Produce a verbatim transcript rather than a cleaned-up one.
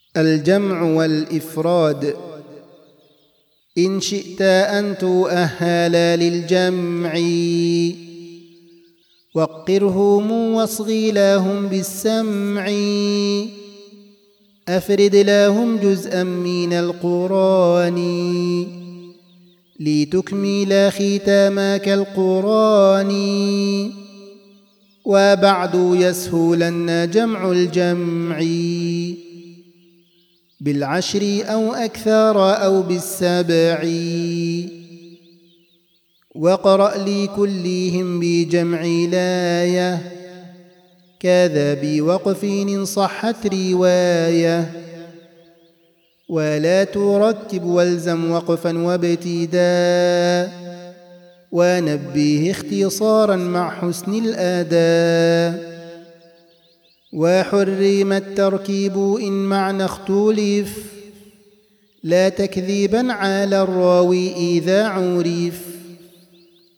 الجمع والإفراد. إن شئت أن تؤهل للجمع وقرهم واصغي لهم بالسمع، أفرد لهم جزءا من القرآن لتكمل ختامك القرآن. وبعد يسهلن جمع الجمع بالعشر أو أكثر أو بالسبع، وقرأ لكلهم بجمع لاية كذا بوقف إن صحت رواية. ولا ترتب والزم وقفا وابتداء، ونبه اختصارا مع حسن الأداء. وحرم التركيب إن معنى اختلف، لا تكذيبا على الراوي إذا عرف.